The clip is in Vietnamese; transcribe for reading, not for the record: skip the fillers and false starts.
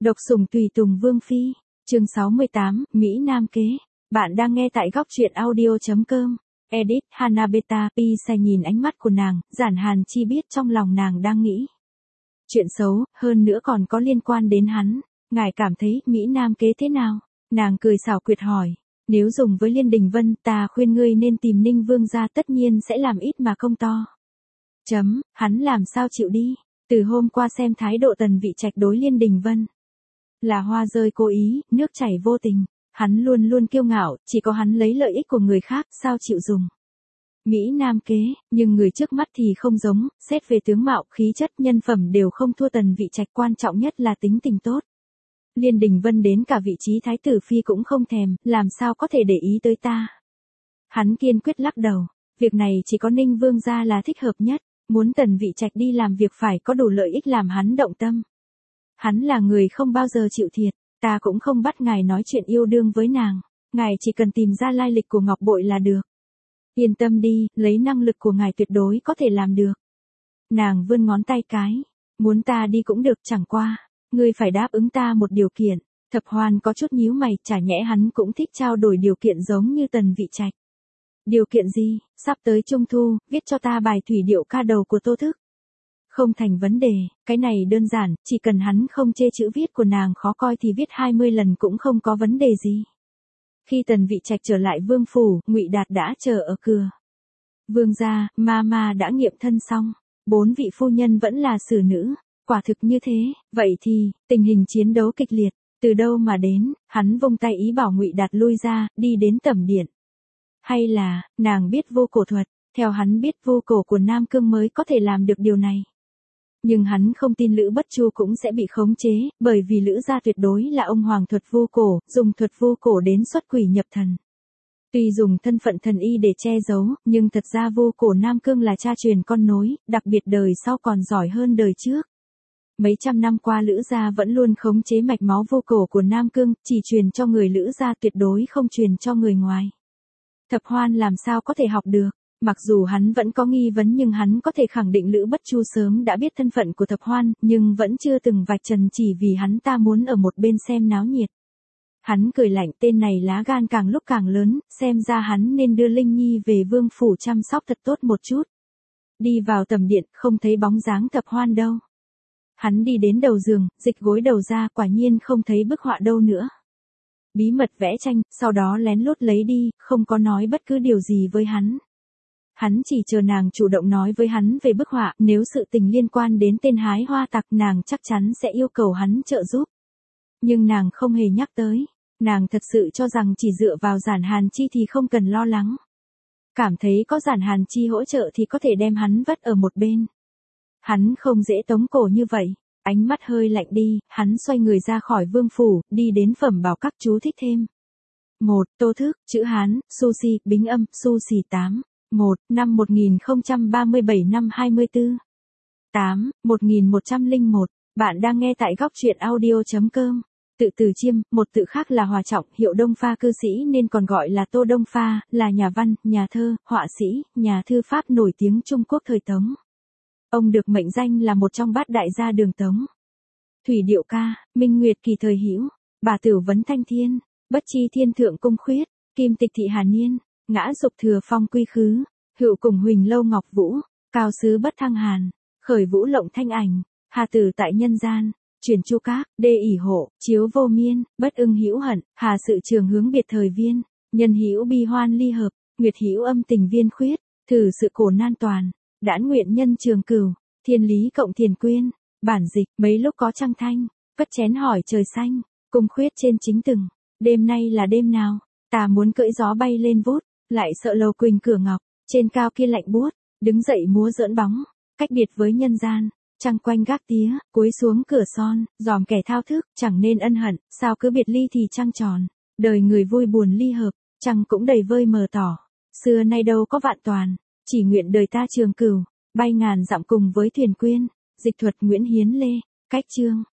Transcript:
Độc sủng tùy tùng Vương Phi, chương 68, Mỹ Nam kế. Bạn đang nghe tại góc truyện audio.com. Edit, Hanabeta, Pisa nhìn ánh mắt của nàng, Giản Hàn Chi biết trong lòng nàng đang nghĩ. Chuyện xấu, hơn nữa còn có liên quan đến hắn. Ngài cảm thấy Mỹ Nam kế thế nào? Nàng cười xảo quyệt hỏi. Nếu dùng với Liên Đình Vân, ta khuyên ngươi nên tìm Ninh Vương gia, tất nhiên sẽ làm ít mà công to. Hắn làm sao chịu đi? Từ hôm qua xem thái độ Tần Vị Trạch đối Liên Đình Vân. Là hoa rơi cố ý, nước chảy vô tình. Hắn luôn luôn kiêu ngạo, chỉ có hắn lấy lợi ích của người khác, sao chịu dùng. Mỹ Nam kế, nhưng người trước mắt thì không giống, xét về tướng mạo, khí chất, nhân phẩm đều không thua Tần Vị Trạch, quan trọng nhất là tính tình tốt. Liên Đình Vân đến cả vị trí thái tử phi cũng không thèm, làm sao có thể để ý tới ta. Hắn kiên quyết lắc đầu, việc này chỉ có Ninh Vương gia là thích hợp nhất, muốn Tần Vị Trạch đi làm việc phải có đủ lợi ích làm hắn động tâm. Hắn là người không bao giờ chịu thiệt, ta cũng không bắt ngài nói chuyện yêu đương với nàng, ngài chỉ cần tìm ra lai lịch của ngọc bội là được. Yên tâm đi, lấy năng lực của ngài tuyệt đối có thể làm được. Nàng vươn ngón tay cái, muốn ta đi cũng được, chẳng qua, ngươi phải đáp ứng ta một điều kiện. Thập Hoan có chút nhíu mày, chả nhẽ hắn cũng thích trao đổi điều kiện giống như Tần Vị Trạch. Điều kiện gì? Sắp tới Trung Thu, viết cho ta bài thủy điệu ca đầu của Tô Thức. Không thành vấn đề, cái này đơn giản, chỉ cần hắn không chê chữ viết của nàng khó coi thì viết 20 lần cũng không có vấn đề gì. Khi Tần Vị Trạch trở lại vương phủ, Ngụy Đạt đã chờ ở cửa. Vương gia, Mama đã nghiệm thân xong, 4 vị phu nhân vẫn là xử nữ, quả thực như thế, vậy thì, tình hình chiến đấu kịch liệt, từ đâu mà đến, hắn vung tay ý bảo Ngụy Đạt lui ra, đi đến tẩm điện. Hay là, nàng biết vô cổ thuật, theo hắn biết vô cổ của Nam Cương mới có thể làm được điều này. Nhưng hắn không tin Lữ Bất Chu cũng sẽ bị khống chế, bởi vì Lữ gia tuyệt đối là ông hoàng thuật vô cổ, dùng thuật vô cổ đến xuất quỷ nhập thần. Tuy dùng thân phận thần y để che giấu, nhưng thật ra vô cổ Nam Cương là cha truyền con nối, đặc biệt đời sau còn giỏi hơn đời trước. Mấy trăm năm qua Lữ gia vẫn luôn khống chế mạch máu vô cổ của Nam Cương, chỉ truyền cho người Lữ gia, tuyệt đối không truyền cho người ngoài. Thập Hoan làm sao có thể học được? Mặc dù hắn vẫn có nghi vấn nhưng hắn có thể khẳng định Lữ Bất Chu sớm đã biết thân phận của Thập Hoan, nhưng vẫn chưa từng vạch trần chỉ vì hắn ta muốn ở một bên xem náo nhiệt. Hắn cười lạnh, tên này lá gan càng lúc càng lớn, xem ra hắn nên đưa Linh Nhi về vương phủ chăm sóc thật tốt một chút. Đi vào tầm điện, không thấy bóng dáng Thập Hoan đâu. Hắn đi đến đầu giường, dịch gối đầu ra, quả nhiên không thấy bức họa đâu nữa. Bí mật vẽ tranh, sau đó lén lút lấy đi, không có nói bất cứ điều gì với hắn. Hắn chỉ chờ nàng chủ động nói với hắn về bức họa, nếu sự tình liên quan đến tên hái hoa tặc nàng chắc chắn sẽ yêu cầu hắn trợ giúp. Nhưng nàng không hề nhắc tới, nàng thật sự cho rằng chỉ dựa vào Giản Hàn Chi thì không cần lo lắng. Cảm thấy có Giản Hàn Chi hỗ trợ thì có thể đem hắn vất ở một bên. Hắn không dễ tống cổ như vậy, ánh mắt hơi lạnh đi, hắn xoay người ra khỏi vương phủ, đi đến phẩm bảo các chú thích thêm. 1. Tô Thức, chữ Hán, Sushi, bính âm, Sushi 8. 1. Năm 1037 năm 24. 8. 1101. Bạn đang nghe tại góc truyện audio.com. Tự Từ Chiêm, một tự khác là Hòa Trọng, hiệu Đông Pha cư sĩ nên còn gọi là Tô Đông Pha, là nhà văn, nhà thơ, họa sĩ, nhà thư pháp nổi tiếng Trung Quốc thời Tống. Ông được mệnh danh là một trong bát đại gia đường Tống. Thủy điệu ca, Minh Nguyệt kỳ thời Hữu, Bà Tử vấn Thanh Thiên, Bất chi thiên thượng cung khuyết, Kim tịch thị Hà Niên, Ngã dục thừa phong quy khứ, Hữu cùng Huỳnh lâu ngọc vũ, Cao sứ bất thăng hàn, Khởi vũ lộng thanh ảnh, Hà tử tại nhân gian, Chuyển chu các, đê ỷ hộ, Chiếu vô miên, Bất ưng hữu hận, Hà sự trường hướng biệt thời viên, Nhân hữu bi hoan ly hợp, Nguyệt hữu âm tình viên khuyết, Thử sự cổ nan toàn, Đãn nguyện nhân trường cửu, Thiên lý cộng thiền quyên. Bản dịch, mấy lúc có trăng thanh, cất chén hỏi trời xanh, cung khuyết trên chính từng, đêm nay là đêm nào, ta muốn cưỡi gió bay lên vút, lại sợ lầu quỳnh cửa ngọc, trên cao kia lạnh buốt, đứng dậy múa giỡn bóng, cách biệt với nhân gian, trăng quanh gác tía, cúi xuống cửa son, dòm kẻ thao thức, chẳng nên ân hận, sao cứ biệt ly thì trăng tròn, đời người vui buồn ly hợp, trăng cũng đầy vơi mờ tỏ, xưa nay đâu có vạn toàn, chỉ nguyện đời ta trường cửu, bay ngàn dặm cùng với thuyền quyên. Dịch thuật Nguyễn Hiến Lê, cách chương.